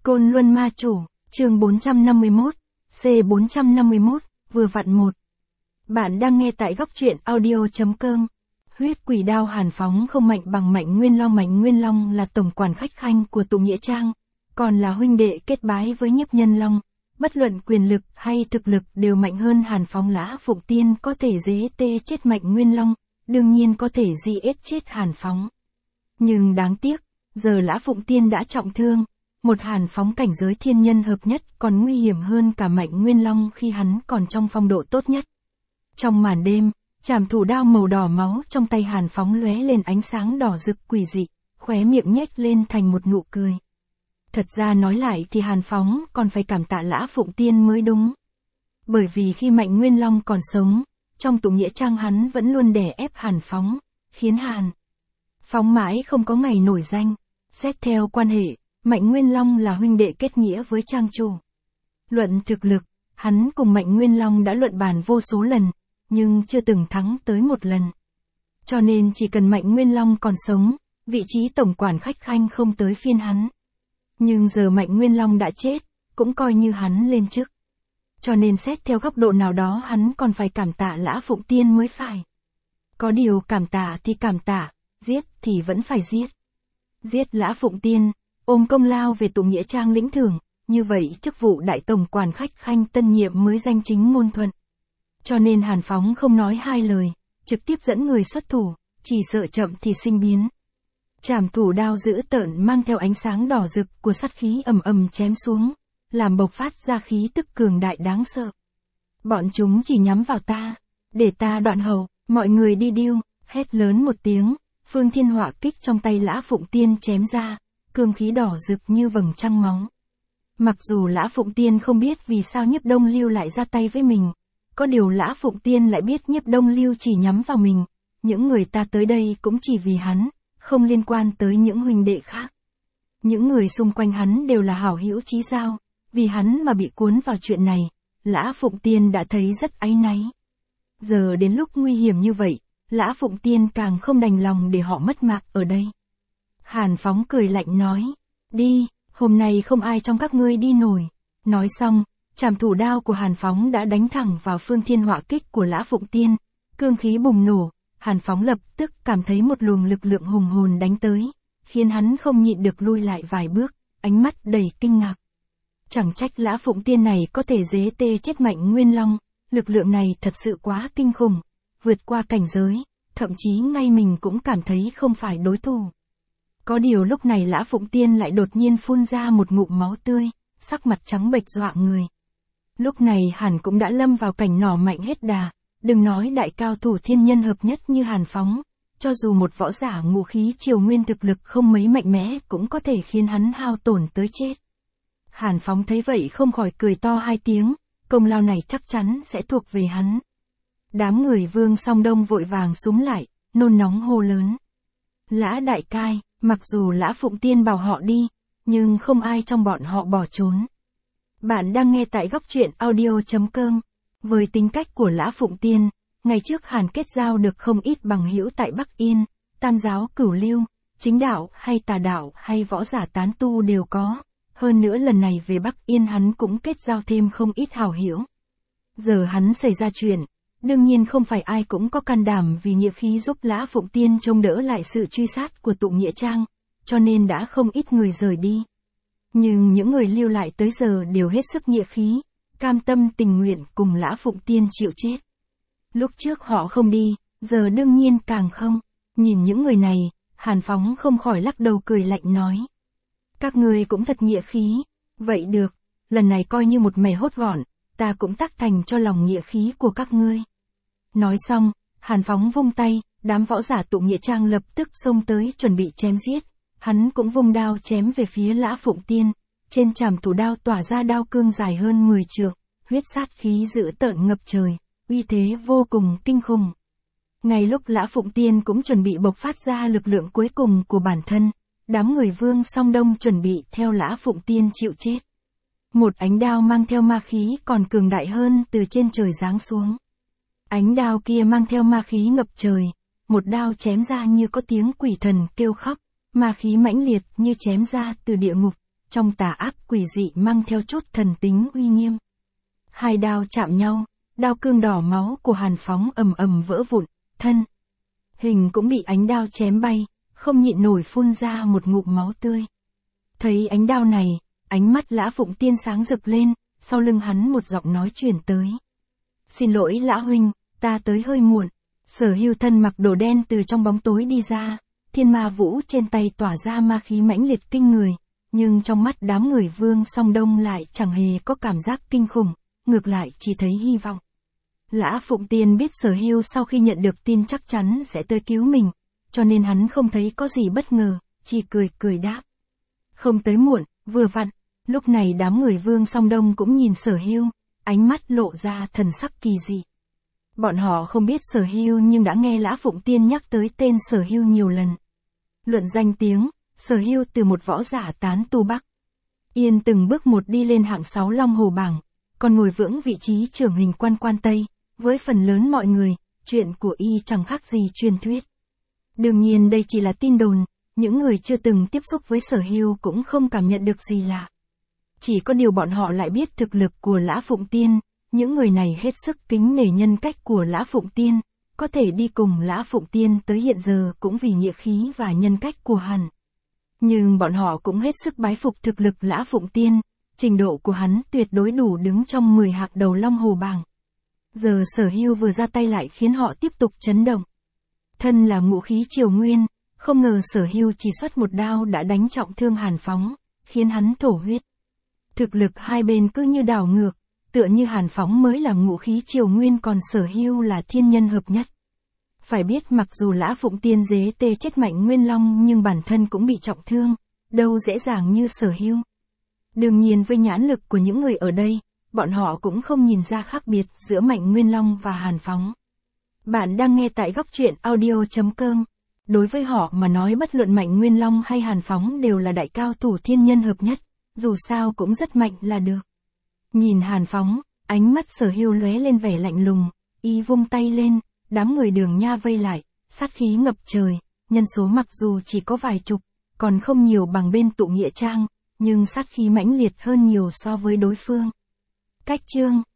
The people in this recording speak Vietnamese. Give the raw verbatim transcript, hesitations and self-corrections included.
Côn Luân Ma Chủ, chương bốn trăm năm mươi mốt, C bốn trăm năm mươi mốt, vừa vặn một. Bạn đang nghe tại góc truyện audio chấm com. Huyết quỷ đao Hàn Phóng không mạnh bằng Mạnh Nguyên Long. Mạnh Nguyên Long là tổng quản khách khanh của tụ Nghĩa Trang, còn là huynh đệ kết bái với Nhiếp Nhân Long. Bất luận quyền lực hay thực lực đều mạnh hơn Hàn Phóng. Lã Phụng Tiên có thể dễ tê chết Mạnh Nguyên Long, đương nhiên có thể di ết chết Hàn Phóng. Nhưng đáng tiếc, giờ Lã Phụng Tiên đã trọng thương. Một Hàn Phóng cảnh giới thiên nhân hợp nhất còn nguy hiểm hơn cả Mạnh Nguyên Long khi hắn còn trong phong độ tốt nhất. Trong màn đêm, trảm thủ đao màu đỏ máu trong tay Hàn Phóng lóe lên ánh sáng đỏ rực quỷ dị, khóe miệng nhếch lên thành một nụ cười. Thật ra nói lại thì Hàn Phóng còn phải cảm tạ Lã Phụng Tiên mới đúng. Bởi vì khi Mạnh Nguyên Long còn sống, trong tụ Nghĩa Trang hắn vẫn luôn đè ép Hàn Phóng, khiến Hàn Phóng mãi không có ngày nổi danh. Xét theo quan hệ, Mạnh Nguyên Long là huynh đệ kết nghĩa với trang chủ. Luận thực lực, hắn cùng Mạnh Nguyên Long đã luận bàn vô số lần, nhưng chưa từng thắng tới một lần. Cho nên chỉ cần Mạnh Nguyên Long còn sống, vị trí tổng quản khách khanh không tới phiên hắn. Nhưng giờ Mạnh Nguyên Long đã chết, cũng coi như hắn lên chức. Cho nên xét theo góc độ nào đó hắn còn phải cảm tạ Lã Phụng Tiên mới phải. Có điều cảm tạ thì cảm tạ, giết thì vẫn phải giết. Giết Lã Phụng Tiên, ôm công lao về tụ Nghĩa Trang lĩnh thưởng, như vậy chức vụ đại tổng quản khách khanh tân nhiệm mới danh chính ngôn thuận. Cho nên Hàn Phóng không nói hai lời, trực tiếp dẫn người xuất thủ, chỉ sợ chậm thì sinh biến. Trảm thủ đao dữ tợn mang theo ánh sáng đỏ rực của sát khí ầm ầm chém xuống, làm bộc phát ra khí tức cường đại đáng sợ. Bọn chúng chỉ nhắm vào ta, để ta đoạn hậu, mọi người đi điêu, hét lớn một tiếng, Phương Thiên Họa kích trong tay Lã Phụng Tiên chém ra, cương khí đỏ rực như vầng trăng máu. Mặc dù Lã Phụng Tiên không biết vì sao Nhiếp Đông Lưu lại ra tay với mình, có điều Lã Phụng Tiên lại biết Nhiếp Đông Lưu chỉ nhắm vào mình, những người ta tới đây cũng chỉ vì hắn, không liên quan tới những huynh đệ khác. Những người xung quanh hắn đều là hảo hữu chí giao, vì hắn mà bị cuốn vào chuyện này, Lã Phụng Tiên đã thấy rất áy náy. Giờ đến lúc nguy hiểm như vậy, Lã Phụng Tiên càng không đành lòng để họ mất mạng ở đây. Hàn Phóng cười lạnh nói, đi, hôm nay không ai trong các ngươi đi nổi. Nói xong, trảm thủ đao của Hàn Phóng đã đánh thẳng vào Phương Thiên Họa kích của Lã Phụng Tiên, cương khí bùng nổ, Hàn Phóng lập tức cảm thấy một luồng lực lượng hùng hồn đánh tới, khiến hắn không nhịn được lui lại vài bước, ánh mắt đầy kinh ngạc. Chẳng trách Lã Phụng Tiên này có thể dễ tê chết Mạnh Nguyên Long, lực lượng này thật sự quá kinh khủng, vượt qua cảnh giới, thậm chí ngay mình cũng cảm thấy không phải đối thủ. Có điều lúc này Lã Phụng Tiên lại đột nhiên phun ra một ngụm máu tươi, sắc mặt trắng bệch dọa người. Lúc này Hàn cũng đã lâm vào cảnh nỏ mạnh hết đà, đừng nói đại cao thủ thiên nhân hợp nhất như Hàn Phóng, cho dù một võ giả ngũ khí triều nguyên thực lực không mấy mạnh mẽ cũng có thể khiến hắn hao tổn tới chết. Hàn Phóng thấy vậy không khỏi cười to hai tiếng, công lao này chắc chắn sẽ thuộc về hắn. Đám người Vương Song Đông vội vàng xúm lại, nôn nóng hô lớn. Lã đại cai, mặc dù Lã Phụng Tiên bảo họ đi, nhưng không ai trong bọn họ bỏ trốn. Bạn đang nghe tại góc truyện audio chấm com. Với tính cách của Lã Phụng Tiên, ngày trước Hàn kết giao được không ít bằng hữu tại Bắc Yên, tam giáo cửu lưu, chính đạo hay tà đạo hay võ giả tán tu đều có. Hơn nữa lần này về Bắc Yên hắn cũng kết giao thêm không ít hảo hữu. Giờ hắn xảy ra chuyện, đương nhiên không phải ai cũng có can đảm vì nghĩa khí giúp Lã Phụng Tiên trông đỡ lại sự truy sát của tụ Nghĩa Trang, cho nên đã không ít người rời đi. Nhưng những người lưu lại tới giờ đều hết sức nghĩa khí, cam tâm tình nguyện cùng Lã Phụng Tiên chịu chết. Lúc trước họ không đi, giờ đương nhiên càng không. Nhìn những người này, Hàn Phóng không khỏi lắc đầu cười lạnh nói. Các ngươi cũng thật nghĩa khí, vậy được, lần này coi như một mẻ hốt gọn, ta cũng tác thành cho lòng nghĩa khí của các ngươi. Nói xong, Hàn Phóng vung tay, đám võ giả tụ Nghĩa Trang lập tức xông tới chuẩn bị chém giết, hắn cũng vung đao chém về phía Lã Phụng Tiên, trên trảm thủ đao tỏa ra đao cương dài hơn mười trượng, huyết sát khí dữ tợn ngập trời, uy thế vô cùng kinh khủng. Ngay lúc Lã Phụng Tiên cũng chuẩn bị bộc phát ra lực lượng cuối cùng của bản thân, đám người Vương Song Đông chuẩn bị theo Lã Phụng Tiên chịu chết. Một ánh đao mang theo ma khí còn cường đại hơn từ trên trời giáng xuống. Ánh đao kia mang theo ma khí ngập trời, một đao chém ra như có tiếng quỷ thần kêu khóc, ma khí mãnh liệt như chém ra từ địa ngục, trong tà ác quỷ dị mang theo chút thần tính uy nghiêm. Hai đao chạm nhau, đao cương đỏ máu của Hàn Phóng ầm ầm vỡ vụn, thân hình cũng bị ánh đao chém bay, không nhịn nổi phun ra một ngụm máu tươi. Thấy ánh đao này, ánh mắt Lã Phụng Tiên sáng rực lên, sau lưng hắn một giọng nói truyền tới. Xin lỗi Lã huynh, ta tới hơi muộn. Sở Hưu thân mặc đồ đen từ trong bóng tối đi ra, thiên ma vũ trên tay tỏa ra ma khí mãnh liệt kinh người, nhưng trong mắt đám người Vương Song Đông lại chẳng hề có cảm giác kinh khủng, ngược lại chỉ thấy hy vọng. Lã Phụng Tiên biết Sở Hưu sau khi nhận được tin chắc chắn sẽ tới cứu mình, cho nên hắn không thấy có gì bất ngờ, chỉ cười cười đáp. Không tới muộn, vừa vặn, lúc này đám người Vương Song Đông cũng nhìn Sở Hưu, ánh mắt lộ ra thần sắc kỳ dị. Bọn họ không biết Sở Hưu nhưng đã nghe Lã Phụng Tiên nhắc tới tên Sở Hưu nhiều lần. Luận danh tiếng, Sở Hưu từ một võ giả tán tu Bắc Yên từng bước một đi lên hạng sáu Long Hồ bảng, còn ngồi vững vị trí trưởng hình quan quan Tây, với phần lớn mọi người, chuyện của y chẳng khác gì truyền thuyết. Đương nhiên đây chỉ là tin đồn, những người chưa từng tiếp xúc với Sở Hưu cũng không cảm nhận được gì lạ. Chỉ có điều bọn họ lại biết thực lực của Lã Phụng Tiên, những người này hết sức kính nể nhân cách của Lã Phụng Tiên, có thể đi cùng Lã Phụng Tiên tới hiện giờ cũng vì nghĩa khí và nhân cách của hắn. Nhưng bọn họ cũng hết sức bái phục thực lực Lã Phụng Tiên, trình độ của hắn tuyệt đối đủ đứng trong mười hạng đầu Long Hồ bảng. Giờ Sở Hưu vừa ra tay lại khiến họ tiếp tục chấn động. Thân là ngũ khí triều nguyên, không ngờ Sở Hưu chỉ xuất một đao đã đánh trọng thương Hàn Phóng, khiến hắn thổ huyết. Thực lực hai bên cứ như đảo ngược, tựa như Hàn Phóng mới là ngũ khí triều nguyên còn Sở Hưu là thiên nhân hợp nhất. Phải biết mặc dù Lã Phụng Tiên dế tê chết mạnh nguyên long nhưng bản thân cũng bị trọng thương, đâu dễ dàng như Sở Hưu. Đương nhiên với nhãn lực của những người ở đây, bọn họ cũng không nhìn ra khác biệt giữa Mạnh Nguyên Long và Hàn Phóng. Bạn đang nghe tại góc truyện audio chấm com. Đối với họ mà nói bất luận Mạnh Nguyên Long hay Hàn Phóng đều là đại cao thủ thiên nhân hợp nhất, dù sao cũng rất mạnh là được. Nhìn Hàn Phóng, ánh mắt Sở Hưu lóe lên vẻ lạnh lùng, y vung tay lên, đám người Đường Nha vây lại, sát khí ngập trời, nhân số mặc dù chỉ có vài chục, còn không nhiều bằng bên Tụ Nghĩa Trang, nhưng sát khí mãnh liệt hơn nhiều so với đối phương. Cách chương